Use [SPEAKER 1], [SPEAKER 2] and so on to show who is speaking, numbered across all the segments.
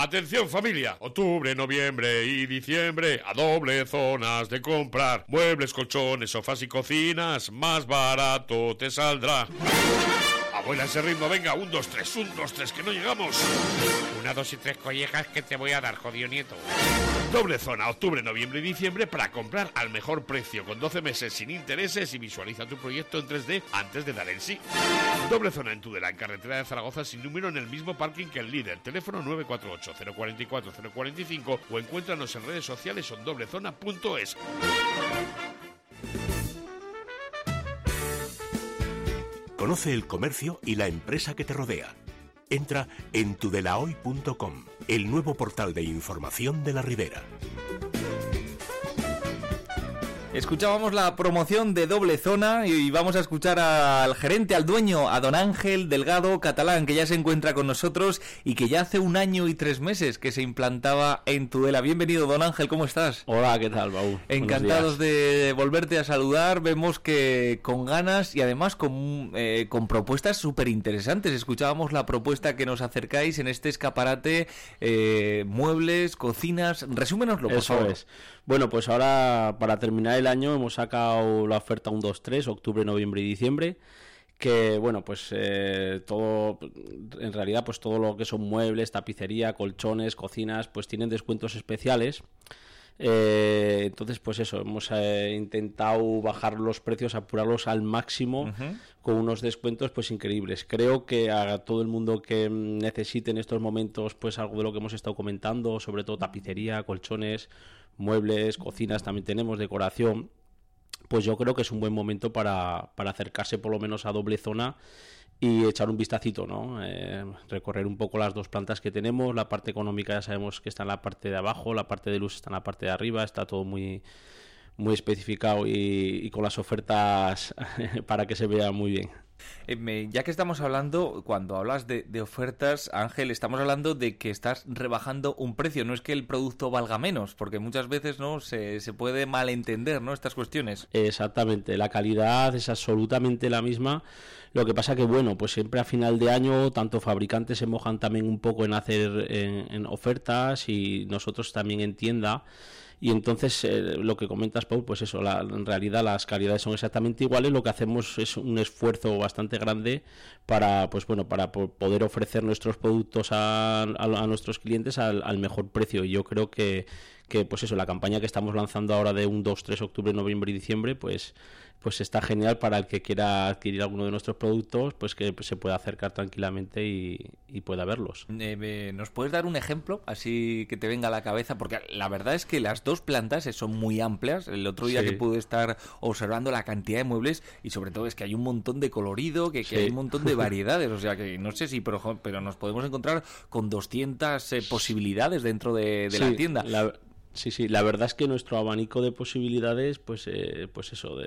[SPEAKER 1] Atención familia, octubre, noviembre y diciembre, a doble zonas de comprar. Muebles, colchones, sofás y cocinas, más barato te saldrá. Abuela, ese ritmo, venga, 1, 2, 3, 1, 2, 3, que no llegamos.
[SPEAKER 2] 1, 2 y 3 collejas que te voy a dar, jodido nieto.
[SPEAKER 1] Doble zona, octubre, noviembre y diciembre para comprar al mejor precio, con 12 meses sin intereses y visualiza tu proyecto en 3D antes de dar el sí. Doble zona en Tudela, en carretera de Zaragoza, sin número, en el mismo parking que el líder. Teléfono 948-044-045 o encuéntranos en redes sociales o en doblezona.es.
[SPEAKER 3] Conoce el comercio y la empresa que te rodea. Entra en tudelahoy.com, el nuevo portal de información de la Ribera.
[SPEAKER 4] Escuchábamos la promoción de Doble Zona y vamos a escuchar al gerente, al dueño, a don Ángel Delgado Catalán, que ya se encuentra con nosotros y que ya hace 1 año y 3 meses que se implantaba en Tudela. Bienvenido, don Ángel, ¿cómo estás?
[SPEAKER 5] Hola, ¿qué tal, Baú?
[SPEAKER 4] Encantados de volverte a saludar. Vemos que con ganas y además con propuestas súper interesantes. Escuchábamos la propuesta que nos acercáis en este escaparate, muebles, cocinas. Resúmenoslo, por favor.
[SPEAKER 5] Eso es. Bueno, pues ahora, para terminar el año, hemos sacado la oferta 1, 2, 3, octubre, noviembre y diciembre, que bueno, pues todo, en realidad, pues todo lo que son muebles, tapicería, colchones, cocinas, pues tienen descuentos especiales. Entonces, pues eso, hemos intentado bajar los precios, apurarlos al máximo, con unos descuentos pues increíbles. Creo que a todo el mundo que necesite en estos momentos pues algo de lo que hemos estado comentando, sobre todo tapicería, colchones, muebles, cocinas, también tenemos decoración, pues yo creo que es un buen momento para acercarse por lo menos a Doble Zona y echar un vistacito, ¿no? Recorrer un poco las 2 plantas que tenemos. La parte económica ya sabemos que está en la parte de abajo, la parte de luz está en la parte de arriba, está todo muy especificado y con las ofertas para que se vea muy bien.
[SPEAKER 4] Ya que estamos hablando, cuando hablas de ofertas, Ángel, estamos hablando de que estás rebajando un precio, no es que el producto valga menos, porque muchas veces no se puede malentender, ¿no?, estas cuestiones.
[SPEAKER 5] Exactamente, la calidad es absolutamente la misma. Lo que pasa que, bueno, pues siempre a final de año tanto fabricantes se mojan también un poco en hacer en ofertas y nosotros también en tienda. Y entonces lo que comentas, Paul, pues eso, en realidad las calidades son exactamente iguales. Lo que hacemos es un esfuerzo bastante grande para, pues bueno, para poder ofrecer nuestros productos a nuestros clientes al mejor precio. Y yo creo que pues eso, la campaña que estamos lanzando ahora de 1, 2, 3, octubre, noviembre y diciembre, pues está genial para el que quiera adquirir alguno de nuestros productos, pues que se pueda acercar tranquilamente y pueda verlos.
[SPEAKER 4] ¿Nos puedes dar un ejemplo así que te venga a la cabeza? Porque la verdad es que las 2 plantas son muy amplias. El otro día que pude estar observando la cantidad de muebles y sobre todo es que hay un montón de colorido, que hay un montón de variedades, o sea que no sé si pero nos podemos encontrar con 200 posibilidades dentro de la tienda.
[SPEAKER 5] Sí, la verdad es que nuestro abanico de posibilidades, pues eso,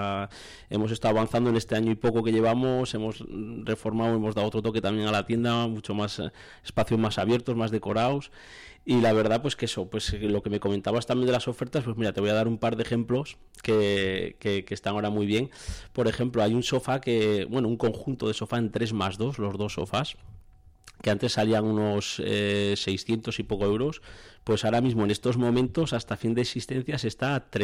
[SPEAKER 5] hemos estado avanzando en este año y poco que llevamos, hemos reformado, hemos dado otro toque también a la tienda, mucho más espacios más abiertos, más decorados, y la verdad pues que eso, pues lo que me comentabas también de las ofertas, pues mira, te voy a dar un par de ejemplos que están ahora muy bien. Por ejemplo, hay un sofá un conjunto de sofá en 3+2, los 2 sofás, que antes salían unos 600 y poco euros, pues ahora mismo en estos momentos hasta fin de existencias está a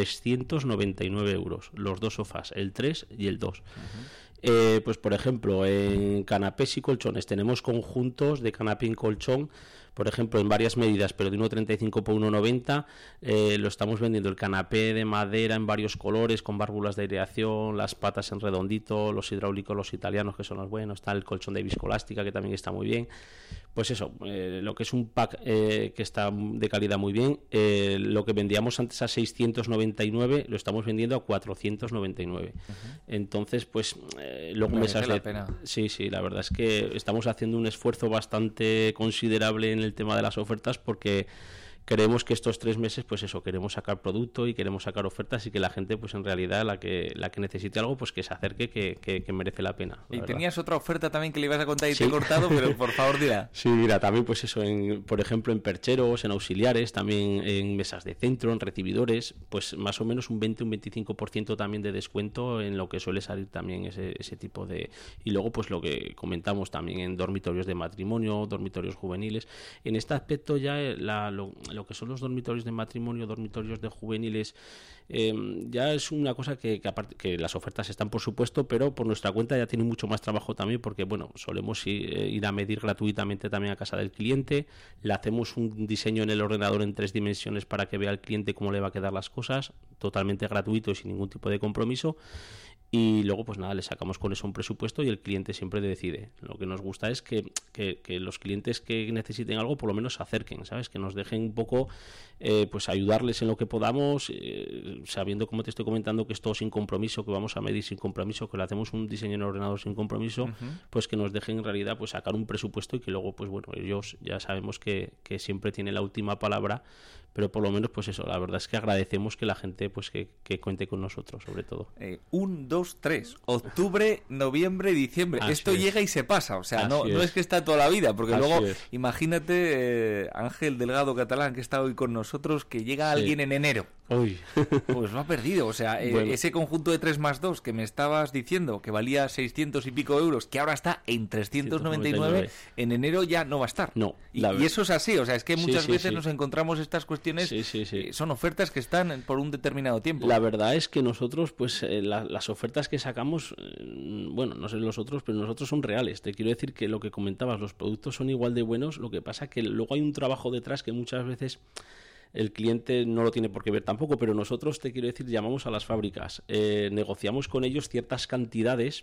[SPEAKER 5] 399 euros, los 2 sofás, el 3 y el 2. Pues por ejemplo, en canapés y colchones tenemos conjuntos de canapé y colchón, por ejemplo, en varias medidas, pero de 1,35 por 1,90, lo estamos vendiendo el canapé de madera en varios colores, con válvulas de aireación, las patas en redondito, los hidráulicos, los italianos, que son los buenos, está el colchón de viscoelástica, que también está muy bien. Pues eso, lo que es un pack que está de calidad muy bien, lo que vendíamos antes a 699, lo estamos vendiendo a 499. Entonces, pues luego mesas de pena. Sí, la verdad es que estamos haciendo un esfuerzo bastante considerable en el tema de las ofertas, porque creemos que estos 3 meses, pues eso, queremos sacar producto y queremos sacar ofertas y que la gente, pues en realidad, la que necesite algo, pues que se acerque, que merece la pena.
[SPEAKER 4] Y tenías otra oferta también que le ibas a contar y te he cortado, pero por favor, dila.
[SPEAKER 5] Sí, mira, también pues eso, por ejemplo, en percheros, en auxiliares, también en mesas de centro, en recibidores, pues más o menos un 20, un 25% también de descuento en lo que suele salir también ese tipo de... Y luego, pues lo que comentamos también en dormitorios de matrimonio, dormitorios juveniles. En este aspecto ya lo que son los dormitorios de matrimonio, dormitorios de juveniles, ya es una cosa que aparte que las ofertas están, por supuesto, pero por nuestra cuenta ya tiene mucho más trabajo también, porque bueno, solemos ir a medir gratuitamente también a casa del cliente, le hacemos un diseño en el ordenador en 3 dimensiones para que vea el cliente cómo le va a quedar las cosas, totalmente gratuito y sin ningún tipo de compromiso. Y luego, pues nada, le sacamos con eso un presupuesto y el cliente siempre decide. Lo que nos gusta es que los clientes que necesiten algo, por lo menos se acerquen, ¿sabes? Que nos dejen un poco, pues ayudarles en lo que podamos, sabiendo, como te estoy comentando, que es todo sin compromiso, que vamos a medir sin compromiso, que le hacemos un diseño en el ordenador sin compromiso, pues que nos dejen en realidad pues sacar un presupuesto y que luego, pues bueno, ellos ya sabemos que siempre tienen la última palabra, pero por lo menos pues eso, la verdad es que agradecemos que la gente pues que cuente con nosotros, sobre todo.
[SPEAKER 4] 1, 2, 3, octubre, noviembre, diciembre.
[SPEAKER 5] Así
[SPEAKER 4] esto
[SPEAKER 5] es.
[SPEAKER 4] Llega y se pasa, o sea, no es que está toda la vida, porque
[SPEAKER 5] Así
[SPEAKER 4] luego
[SPEAKER 5] es.
[SPEAKER 4] Imagínate Ángel Delgado Catalán, que está hoy con nosotros, que llega alguien en enero.
[SPEAKER 5] Uy.
[SPEAKER 4] Pues lo ha perdido, o sea,
[SPEAKER 5] Bueno.
[SPEAKER 4] ese conjunto de 3 más 2 que me estabas diciendo que valía 600 y pico euros, que ahora está en 399, en enero ya no va a estar.
[SPEAKER 5] No,
[SPEAKER 4] y eso es así, o sea, es que muchas
[SPEAKER 5] sí,
[SPEAKER 4] veces
[SPEAKER 5] sí.
[SPEAKER 4] nos encontramos estas cuestiones, son ofertas que están por un determinado tiempo.
[SPEAKER 5] La verdad es que nosotros, pues las ofertas que sacamos, bueno, no sé los otros, pero nosotros son reales. Te quiero decir que lo que comentabas, los productos son igual de buenos, lo que pasa que luego hay un trabajo detrás que muchas veces el cliente no lo tiene por qué ver tampoco, pero nosotros, te quiero decir, llamamos a las fábricas, negociamos con ellos ciertas cantidades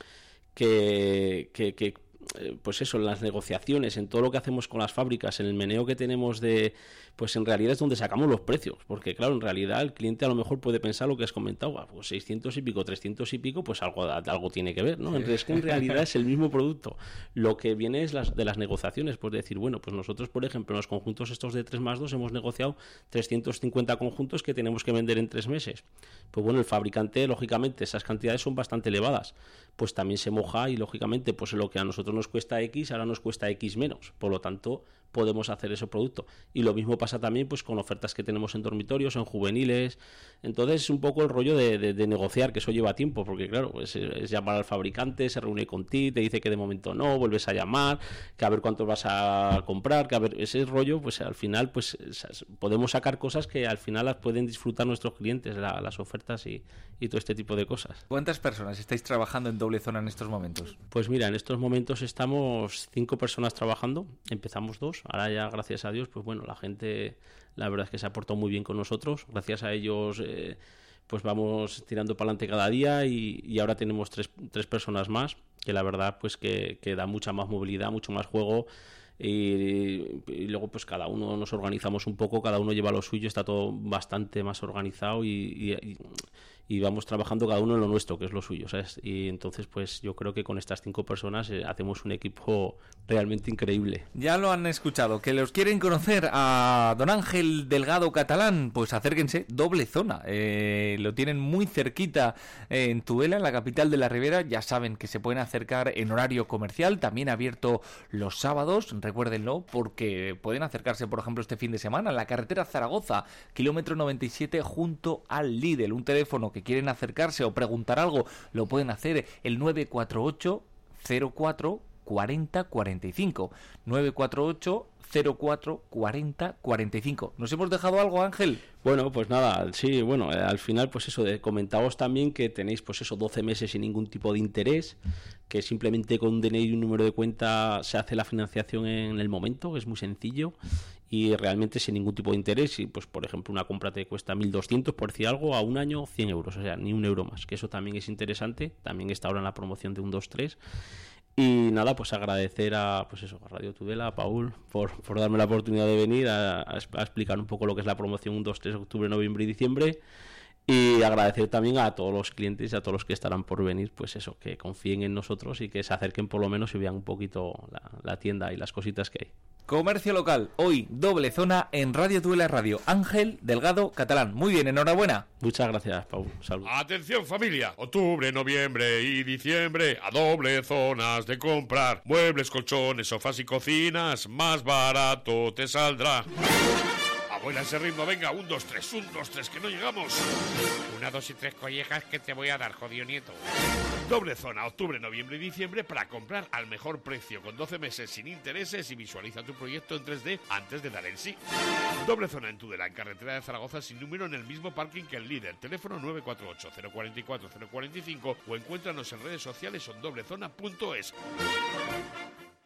[SPEAKER 5] que pues eso, en las negociaciones, en todo lo que hacemos con las fábricas, en el meneo que tenemos pues en realidad es donde sacamos los precios, porque claro, en realidad el cliente a lo mejor puede pensar lo que has comentado, pues 600 y pico, 300 y pico, pues algo tiene que ver, ¿no? Entonces, que en realidad es el mismo producto. Lo que viene es de las negociaciones, pues decir, bueno, pues nosotros, por ejemplo, en los conjuntos estos de 3 más 2 hemos negociado 350 conjuntos que tenemos que vender en 3 meses. Pues bueno, el fabricante, lógicamente, esas cantidades son bastante elevadas, pues también se moja y lógicamente, pues lo que a nosotros nos cuesta X, ahora nos cuesta X menos, por lo tanto podemos hacer ese producto. Y lo mismo pasa también pues con ofertas que tenemos en dormitorios, en juveniles. Entonces es un poco el rollo de negociar, que eso lleva tiempo, porque claro, pues es llamar al fabricante, se reúne contigo, te dice que de momento no, vuelves a llamar, que a ver cuánto vas a comprar, que a ver, ese rollo, pues al final pues podemos sacar cosas que al final las pueden disfrutar nuestros clientes, las ofertas y todo este tipo de cosas.
[SPEAKER 4] ¿Cuántas personas estáis trabajando en Doble Zona en estos momentos?
[SPEAKER 5] Pues mira, en estos momentos estamos 5 personas trabajando, empezamos 2, ahora ya gracias a Dios, pues bueno, la gente, la verdad es que se ha portado muy bien con nosotros, gracias a ellos pues vamos tirando para adelante cada día y ahora tenemos 3 personas más, que la verdad pues que da mucha más movilidad, mucho más juego. Y luego pues cada uno nos organizamos un poco, cada uno lleva lo suyo, está todo bastante más organizado y vamos trabajando cada uno en lo nuestro, que es lo suyo, ¿sabes? Y entonces pues yo creo que con estas 5 personas hacemos un equipo realmente increíble.
[SPEAKER 4] Ya lo han escuchado, que los quieren conocer a don Ángel Delgado Catalán, pues acérquense, Doble Zona, lo tienen muy cerquita en Tudela, en la capital de la Ribera, ya saben que se pueden acercar en horario comercial, también abierto los sábados, recuérdenlo, porque pueden acercarse, por ejemplo, este fin de semana en la carretera Zaragoza, kilómetro 97, junto al Lidl. Un teléfono que quieren acercarse o preguntar algo, lo pueden hacer el 948 04 40 45. 948 04 40 45. ¿Nos hemos dejado algo, Ángel?
[SPEAKER 5] Bueno, pues nada, sí, bueno, al final pues eso, comentaos también que tenéis pues eso, 12 meses sin ningún tipo de interés, que simplemente con un DNI y un número de cuenta se hace la financiación en el momento, que es muy sencillo y realmente sin ningún tipo de interés. Y pues por ejemplo una compra te cuesta 1.200, por decir algo, a un año 100 euros, o sea, ni un euro más, que eso también es interesante, también está ahora en la promoción de 123. Y nada, pues agradecer a Radio Tudela, a Paul, por darme la oportunidad de venir a explicar un poco lo que es la promoción 1, 2, 3, octubre, noviembre y diciembre. Y agradecer también a todos los clientes y a todos los que estarán por venir, pues eso, que confíen en nosotros y que se acerquen por lo menos y vean un poquito la tienda y las cositas que hay.
[SPEAKER 4] Comercio local, hoy doble zona en Radio Tudela Radio. Ángel Delgado Catalán. Muy bien, enhorabuena.
[SPEAKER 5] Muchas gracias, Pau. Salud.
[SPEAKER 1] Atención familia, octubre, noviembre y diciembre a doble zonas de comprar. Muebles, colchones, sofás y cocinas, más barato te saldrá. Abuela, ese ritmo, venga, 1, 2, 3, 1, 2, 3, que no llegamos.
[SPEAKER 2] 1, 2 y 3 collejas que te voy a dar, jodido nieto.
[SPEAKER 1] Doble zona, octubre, noviembre y diciembre para comprar al mejor precio, con 12 meses sin intereses y visualiza tu proyecto en 3D antes de dar el sí. Doble zona en Tudela, en carretera de Zaragoza, sin número, en el mismo parking que el líder. Teléfono 948-044-045 o encuéntranos en redes sociales o en doblezona.es.